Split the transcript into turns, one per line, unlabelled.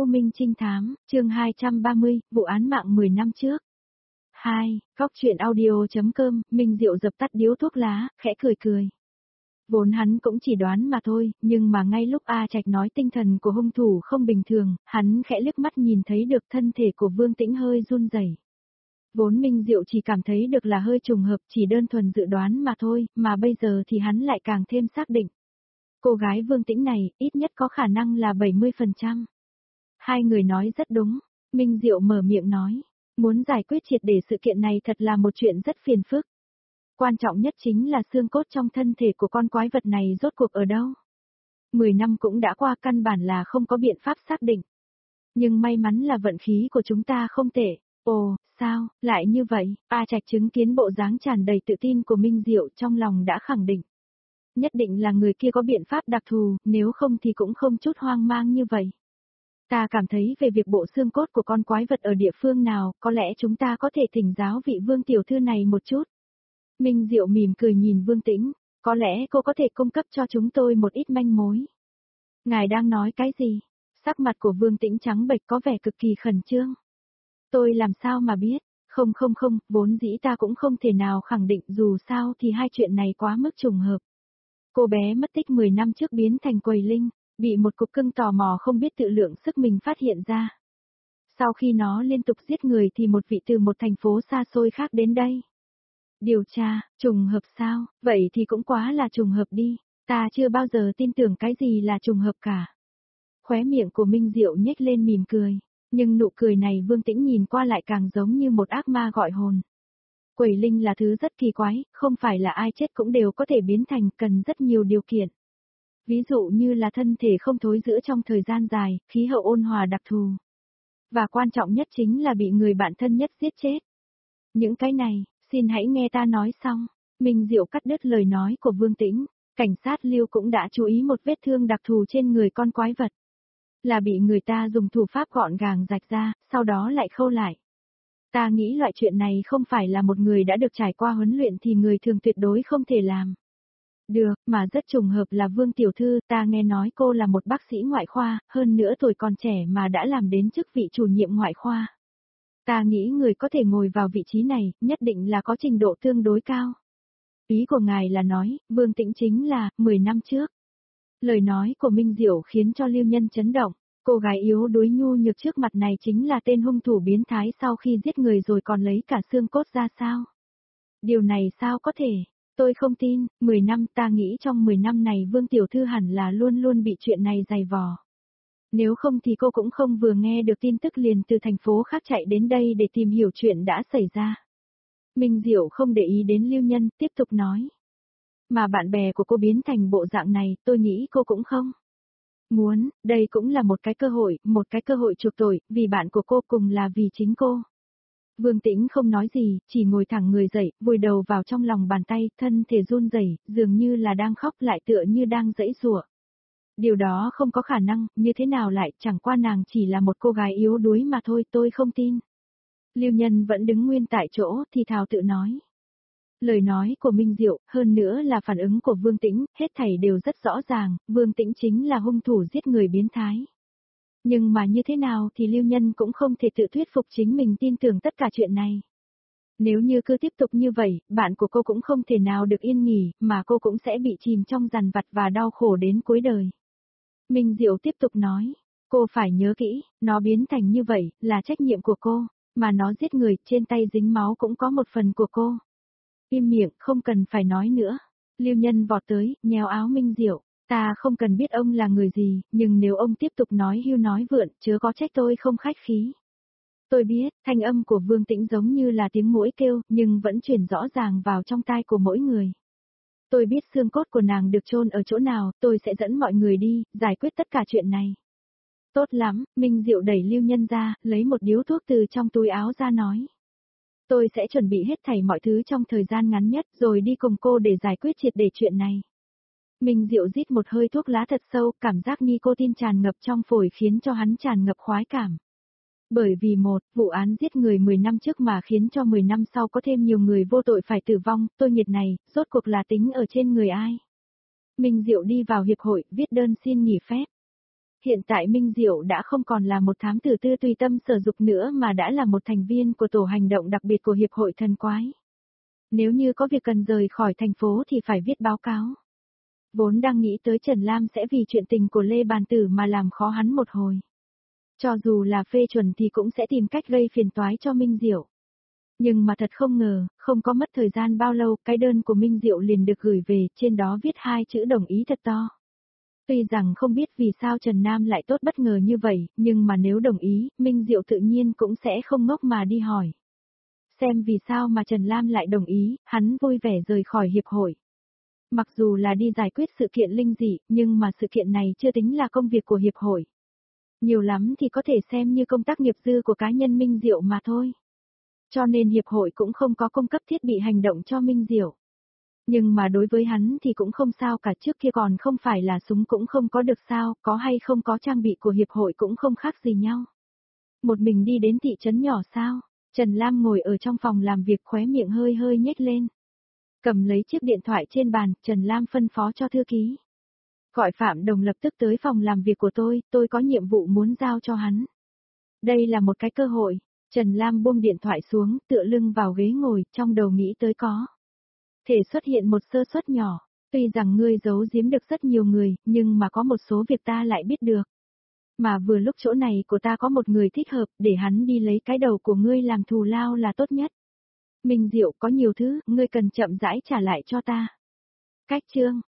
U Minh Trinh Thám, chương 230, vụ án mạng 10 năm trước. 2. Góc truyện audio.com, Minh Diệu dập tắt điếu thuốc lá, khẽ cười cười. Vốn hắn cũng chỉ đoán mà thôi, nhưng mà ngay lúc A Trạch nói tinh thần của hung thủ không bình thường, hắn khẽ liếc mắt nhìn thấy được thân thể của Vương Tĩnh hơi run rẩy. Vốn Minh Diệu chỉ cảm thấy được là hơi trùng hợp, chỉ đơn thuần dự đoán mà thôi, mà bây giờ thì hắn lại càng thêm xác định. Cô gái Vương Tĩnh này, ít nhất có khả năng là 70%. Hai người nói rất đúng, Minh Diệu mở miệng nói, muốn giải quyết triệt để sự kiện này thật là một chuyện rất phiền phức. Quan trọng nhất chính là xương cốt trong thân thể của con quái vật này rốt cuộc ở đâu. 10 năm cũng đã qua, căn bản là không có biện pháp xác định. Nhưng may mắn là vận khí của chúng ta không tệ. Ồ, sao, lại như vậy? A Trạch chứng kiến bộ dáng tràn đầy tự tin của Minh Diệu, trong lòng đã khẳng định. Nhất định là người kia có biện pháp đặc thù, nếu không thì cũng không chút hoang mang như vậy. Ta cảm thấy về việc bộ xương cốt của con quái vật ở địa phương nào, có lẽ chúng ta có thể thỉnh giáo vị Vương tiểu thư này một chút. Minh Diệu mỉm cười nhìn Vương Tĩnh, có lẽ cô có thể cung cấp cho chúng tôi một ít manh mối. Ngài đang nói cái gì? Sắc mặt của Vương Tĩnh trắng bệch, có vẻ cực kỳ khẩn trương. Tôi làm sao mà biết? Không, vốn dĩ ta cũng không thể nào khẳng định, dù sao thì hai chuyện này quá mức trùng hợp. Cô bé mất tích 10 năm trước biến thành quầy linh, bị một cục cưng tò mò không biết tự lượng sức mình phát hiện ra. Sau khi nó liên tục giết người thì một vị từ một thành phố xa xôi khác đến đây. Điều tra, trùng hợp sao? Vậy thì cũng quá là trùng hợp đi, ta chưa bao giờ tin tưởng cái gì là trùng hợp cả. Khóe miệng của Minh Diệu nhếch lên mỉm cười, nhưng nụ cười này Vương Tĩnh nhìn qua lại càng giống như một ác ma gọi hồn. Quỷ linh là thứ rất kỳ quái, không phải là ai chết cũng đều có thể biến thành, cần rất nhiều điều kiện. Ví dụ như là thân thể không thối rữa trong thời gian dài, khí hậu ôn hòa đặc thù. Và quan trọng nhất chính là bị người bạn thân nhất giết chết. Những cái này, xin hãy nghe ta nói xong. Minh Diệu cắt đứt lời nói của Vương Tĩnh, cảnh sát Lưu cũng đã chú ý một vết thương đặc thù trên người con quái vật. Là bị người ta dùng thủ pháp gọn gàng rạch ra, sau đó lại khâu lại. Ta nghĩ loại chuyện này không phải là một người đã được trải qua huấn luyện thì người thường tuyệt đối không thể làm. Được, mà rất trùng hợp là Vương tiểu thư, ta nghe nói cô là một bác sĩ ngoại khoa, hơn nữa tuổi còn trẻ mà đã làm đến chức vị chủ nhiệm ngoại khoa. Ta nghĩ người có thể ngồi vào vị trí này, nhất định là có trình độ tương đối cao. Ý của ngài là nói, Vương Tĩnh chính là, 10 năm trước. Lời nói của Minh Diệu khiến cho Lưu Nhân chấn động, cô gái yếu đuối nhu nhược trước mặt này chính là tên hung thủ biến thái sau khi giết người rồi còn lấy cả xương cốt ra sao? Điều này sao có thể? Tôi không tin, 10 năm, ta nghĩ trong 10 năm này Vương tiểu thư hẳn là luôn luôn bị chuyện này dày vò. Nếu không thì cô cũng không vừa nghe được tin tức liền từ thành phố khác chạy đến đây để tìm hiểu chuyện đã xảy ra. Minh Diệu không để ý đến Lưu Nhân, tiếp tục nói. Mà bạn bè của cô biến thành bộ dạng này, tôi nghĩ cô cũng không muốn, đây cũng là một cái cơ hội chuộc tội, vì bạn của cô cùng là vì chính cô. Vương Tĩnh không nói gì, chỉ ngồi thẳng người dậy, vùi đầu vào trong lòng bàn tay, thân thể run rẩy, dường như là đang khóc lại tựa như đang giãy giụa. Điều đó không có khả năng, như thế nào lại, chẳng qua nàng chỉ là một cô gái yếu đuối mà thôi, tôi không tin. Lưu Nhân vẫn đứng nguyên tại chỗ, thì thào tự nói. Lời nói của Minh Diệu, hơn nữa là phản ứng của Vương Tĩnh, hết thảy đều rất rõ ràng, Vương Tĩnh chính là hung thủ giết người biến thái. Nhưng mà như thế nào thì Lưu Nhân cũng không thể tự thuyết phục chính mình tin tưởng tất cả chuyện này. Nếu như cứ tiếp tục như vậy, bạn của cô cũng không thể nào được yên nghỉ, mà cô cũng sẽ bị chìm trong dằn vặt và đau khổ đến cuối đời. Minh Diệu tiếp tục nói, cô phải nhớ kỹ, nó biến thành như vậy, là trách nhiệm của cô, mà nó giết người, trên tay dính máu cũng có một phần của cô. Im miệng, không cần phải nói nữa. Lưu Nhân vọt tới, nhéo áo Minh Diệu, ta không cần biết ông là người gì, nhưng nếu ông tiếp tục nói hưu nói vượn, chớ có trách tôi không khách khí. Tôi biết, thanh âm của Vương Tĩnh giống như là tiếng muỗi kêu, nhưng vẫn truyền rõ ràng vào trong tai của mỗi người. Tôi biết xương cốt của nàng được chôn ở chỗ nào, tôi sẽ dẫn mọi người đi, giải quyết tất cả chuyện này. Tốt lắm, Minh Diệu đẩy Lưu Nhân ra, lấy một điếu thuốc từ trong túi áo ra nói. Tôi sẽ chuẩn bị hết thảy mọi thứ trong thời gian ngắn nhất rồi đi cùng cô để giải quyết triệt để chuyện này. Minh Diệu rít một hơi thuốc lá thật sâu, cảm giác nicotine tràn ngập trong phổi khiến cho hắn tràn ngập khoái cảm. Bởi vì một, vụ án giết người 10 năm trước mà khiến cho 10 năm sau có thêm nhiều người vô tội phải tử vong, tôi nghiệt này, rốt cuộc là tính ở trên người ai? Minh Diệu đi vào hiệp hội, viết đơn xin nghỉ phép. Hiện tại Minh Diệu đã không còn là một thám tử tư tùy tâm sở dục nữa mà đã là một thành viên của tổ hành động đặc biệt của Hiệp hội Thần Quái. Nếu như có việc cần rời khỏi thành phố thì phải viết báo cáo. Vốn đang nghĩ tới Trần Lam sẽ vì chuyện tình của Lê Bàn Tử mà làm khó hắn một hồi. Cho dù là phê chuẩn thì cũng sẽ tìm cách gây phiền toái cho Minh Diệu. Nhưng mà thật không ngờ, không có mất thời gian bao lâu, cái đơn của Minh Diệu liền được gửi về, trên đó viết 2 chữ đồng ý thật to. Tuy rằng không biết vì sao Trần Nam lại tốt bất ngờ như vậy, nhưng mà nếu đồng ý, Minh Diệu tự nhiên cũng sẽ không ngốc mà đi hỏi. Xem vì sao mà Trần Lam lại đồng ý, hắn vui vẻ rời khỏi hiệp hội. Mặc dù là đi giải quyết sự kiện linh dị, nhưng mà sự kiện này chưa tính là công việc của hiệp hội. Nhiều lắm thì có thể xem như công tác nghiệp dư của cá nhân Minh Diệu mà thôi. Cho nên hiệp hội cũng không có cung cấp thiết bị hành động cho Minh Diệu. Nhưng mà đối với hắn thì cũng không sao cả, trước kia còn không phải là súng cũng không có được sao, có hay không có trang bị của hiệp hội cũng không khác gì nhau. Một mình đi đến thị trấn nhỏ sao? Trần Lam ngồi ở trong phòng làm việc, khóe miệng hơi hơi nhếch lên. Cầm lấy chiếc điện thoại trên bàn, Trần Lam phân phó cho thư ký. Gọi Phạm Đồng lập tức tới phòng làm việc của tôi có nhiệm vụ muốn giao cho hắn. Đây là một cái cơ hội. Trần Lam buông điện thoại xuống, tựa lưng vào ghế ngồi, trong đầu nghĩ tới có thể xuất hiện một sơ suất nhỏ. Tuy rằng ngươi giấu giếm được rất nhiều người, nhưng mà có một số việc ta lại biết được. Mà vừa lúc chỗ này của ta có một người thích hợp, để hắn đi lấy cái đầu của ngươi làm thù lao là tốt nhất. Minh Diệu, có nhiều thứ, ngươi cần chậm rãi trả lại cho ta. Cách chương